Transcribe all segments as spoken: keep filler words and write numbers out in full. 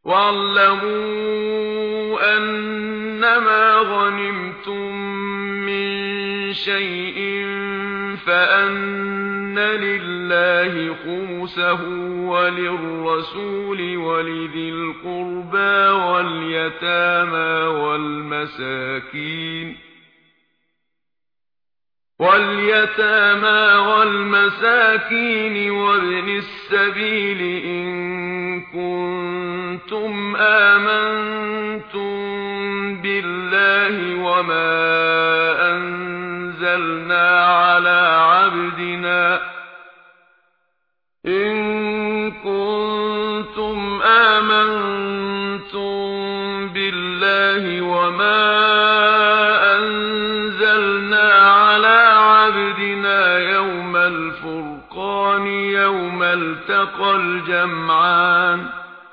وَاعْلَمُوا أَنَّمَا غَنِمْتُم مِّن شَيْءٍ فَأَنَّ لِلَّهِ خُمُسَهُ وَلِلرَّسُولِ وَلِذِي الْقُرْبَىٰ وَالْيَتَامَىٰ وَالْمَسَاكِينِ وَالْيَتَامَىٰ وَالْمَسَاكِينِ وَابْنِ السَّبِيلِ إِن كُنتُمْ آمَنتُم بِاللَّهِ وَمَا أَنزَلْنَا عَلَىٰ عَبْدِنَا إِن كُنتُمْ آمَنتُم بِاللَّهِ وَمَا أَنزَلْنَا عَلَىٰ عَبْدِنَا يَوْمَ الْفُرْقَانِ يَوْمَ الْتَقَى الْجَمْعَانِ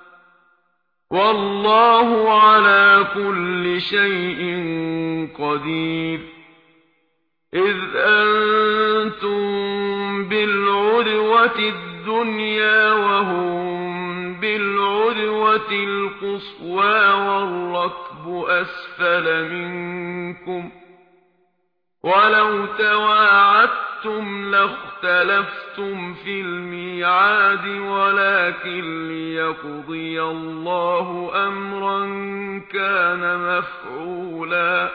وَاللَّهُ عَلَىٰ كُلِّ شَيْءٍ قَدِيرٌ إِذْ أَنتُم بِالْعُدْوَةِ الدُّنْيَا وَهُم بِالْعُدْوَةِ الْقُصْوَىٰ وَالرَّكْبُ أَسْفَلَ مِنكُمْ ۚ وَلَوْ تَوَاعَدتُّمْ لَاخْتَلَفْتُمْ فِي الْمِيعَادِ وَلَٰكِن لِّيَقْضِيَ اللَّهُ أَمْرًا كَانَ مَفْعُولًا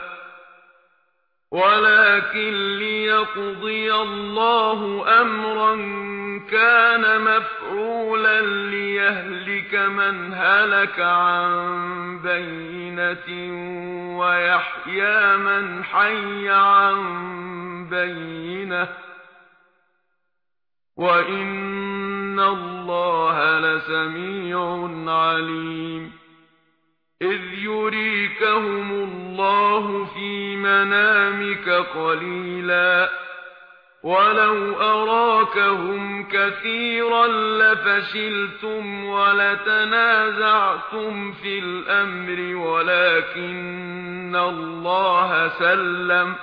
ولكن ليقضي الله أمرا كان مفعولا ليهلك من هلك عن بينة ويحيى من حي عن بينة وإن الله لسميع عليم إذ يريكهم الله في منامك قليلا ولو أراكهم كثيرا لفشلتم ولتنازعتم في الأمر ولكن الله سلم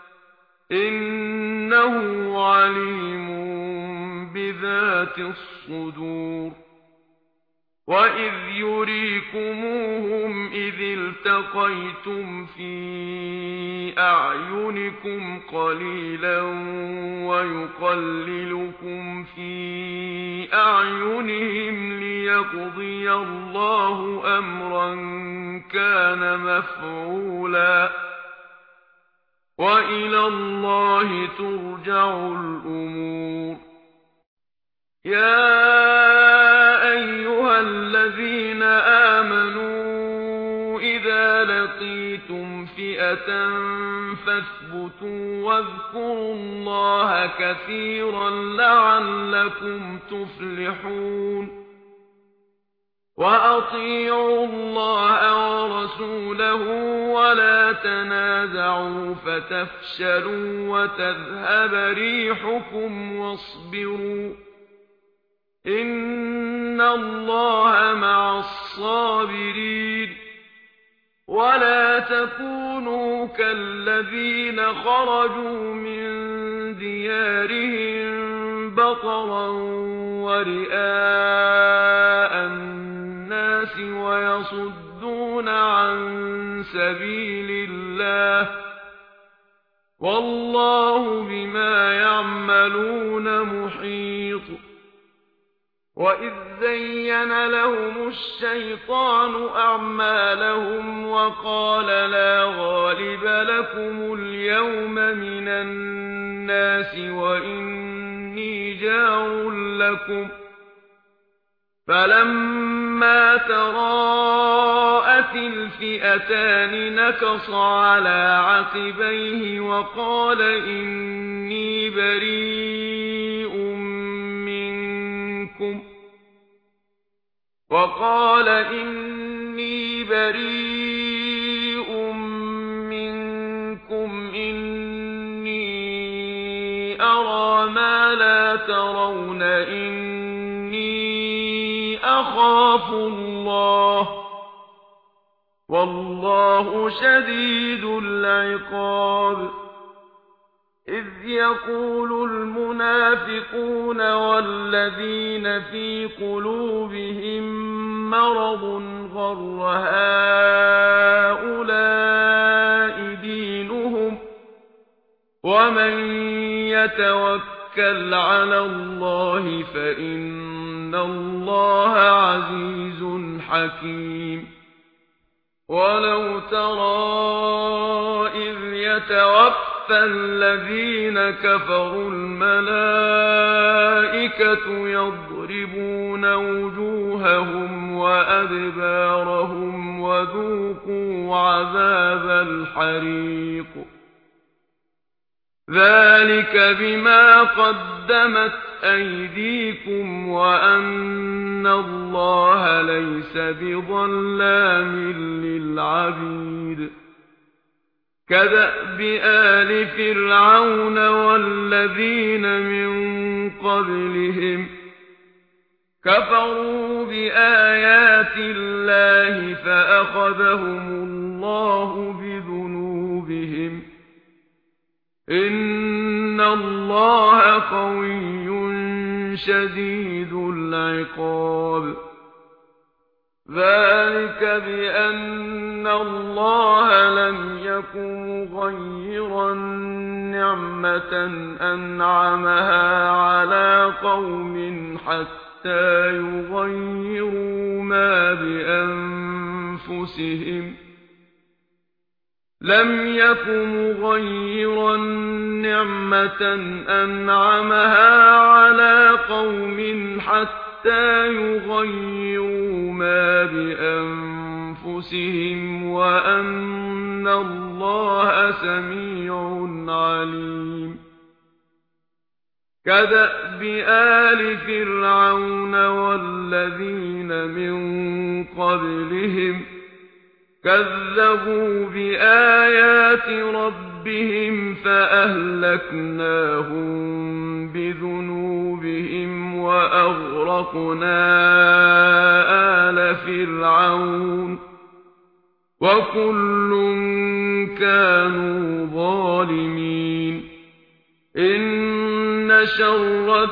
إنه عليم بذات الصدور وَإِذْ يُرِيكُمُوهُمْ إِذِ الْتَقَيْتُمْ فِي أَعْيُنِكُمْ قَلِيلًا وَيُقَلِّلُكُمْ فِي أَعْيُنِهِمْ لِيَقْضِيَ اللَّهُ أَمْرًا كَانَ مَفْعُولًا وَإِلَى اللَّهِ تُرْجَعُ الْأُمُورُ يَا أَيُّهَا الَّذِينَ آمَنُوا إِذَا لَقِيتُمْ فِئَةً فَاثْبُتُوا وَاذْكُرُوا اللَّهَ كَثِيرًا لَّعَلَّكُمْ تُفْلِحُونَ وَأَطِيعُوا اللَّهَ وَرَسُولَهُ وَلَا تَنَازَعُوا فَتَفْشَلُوا وَتَذْهَبَ رِيحُكُمْ وَاصْبِرُوا إِنَّ اللَّهَ مَعَ الصَّابِرِينَ وَلَا تَكُونُوا كَالَّذِينَ خَرَجُوا مِن دِيَارِهِم بَطَرًا وَرِئَاءَ النَّاسِ وَيَصُدُّونَ عَن سَبِيلِ اللَّهِ وَاللَّهُ بِمَا يَعْمَلُونَ مُحِيطٌ وَإِذْ زَيَّنَ لَهُمُ الشَّيْطَانُ أَعْمَالَهُمْ وَقَالَ لَا غَالِبَ لَكُمُ الْيَوْمَ مِنَ النَّاسِ وَإِنِّي جَارٌ لَكُمْ فَلَمَّا تَرَاءَتِ الْفِئَتَانِ نَكَصَ عَلَى عَقِبَيْهِ وَقَالَ إِنِّي بَرِيءٌ منكم وقال إني بريء منكم إني أرى ما لا ترون إني أخاف الله والله شديد العقاب إذ يقول المنافقون والذين في قلوبهم مرض غر هؤلاء دينهم ومن يتوكل على الله فإن الله عزيز حكيم ولو ترى إذ يتوفى الذين كفروا الملائكة يضربون وجوههم وأدبارهم وذوقوا عذاب الحريق ذلك بما قدمت أيديكم وأن الله ليس بظلام للعبيد كدأب آل فرعون والذين من قبلهم كفروا بآيات الله فأخذهم الله بذنوبهم إن الله قوي شديد العقاب ذلك بأن الله لم يكن مغيرا نعمة أنعمها على قوم حتى يغيروا ما بأنفسهم لم يكن مغيرا نعمة أنعمها على قوم حتى يغيروا ما بأنفسهم وأن الله سميع عليم كدأب آل فرعون والذين من قبلهم كذبوا بآيات ربهم فأهلكناهم بذنوبهم وأغرقنا آل فرعون وكل كانوا ظالمين إن شر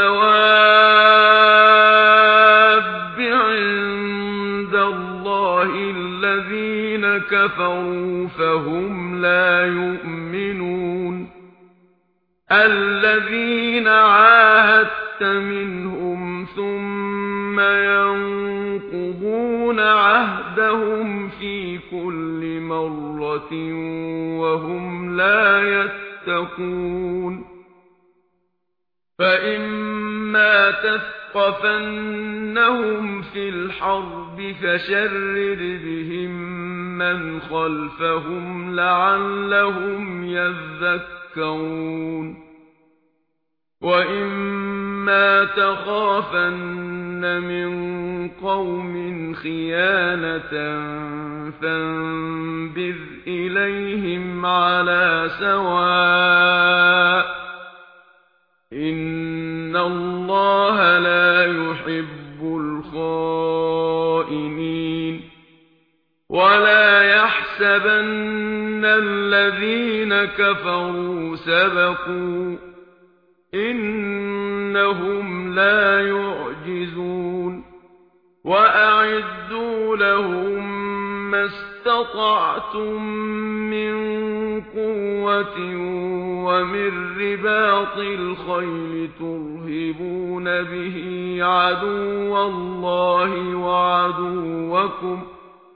الدواب عند الله الذين كفروا فهم لا يؤمنون الذين عاهدت منهم ثم ينقضون عهدهم في كل مرة وهم لا يتقون فإما تثقفنهم في الحرب فشرد بهم من خلفهم لعلهم يذكرون وإما تخافن من قوم خيانة فانبذ إليهم على سواء إن الله لا يحب الخائنين ولا يحسبن الذين كفروا سبقوا إنهم لا يعجزون وأعدوا لهم ما استطعتم من قوة ومن رباط الخيل ترهبون به عدو الله وعدوكم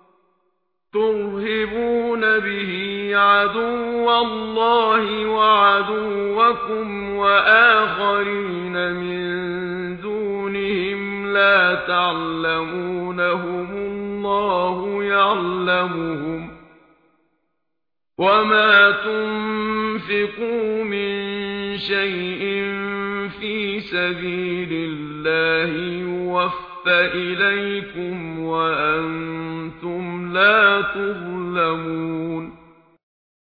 ترهبون به عدو الله وعدوكم وآخرين من دونهم لا تعلمونهم الله يعلمهم وما تنفقوا من شيء في سبيل الله يوفى إليكم وأنتم لا تظلمون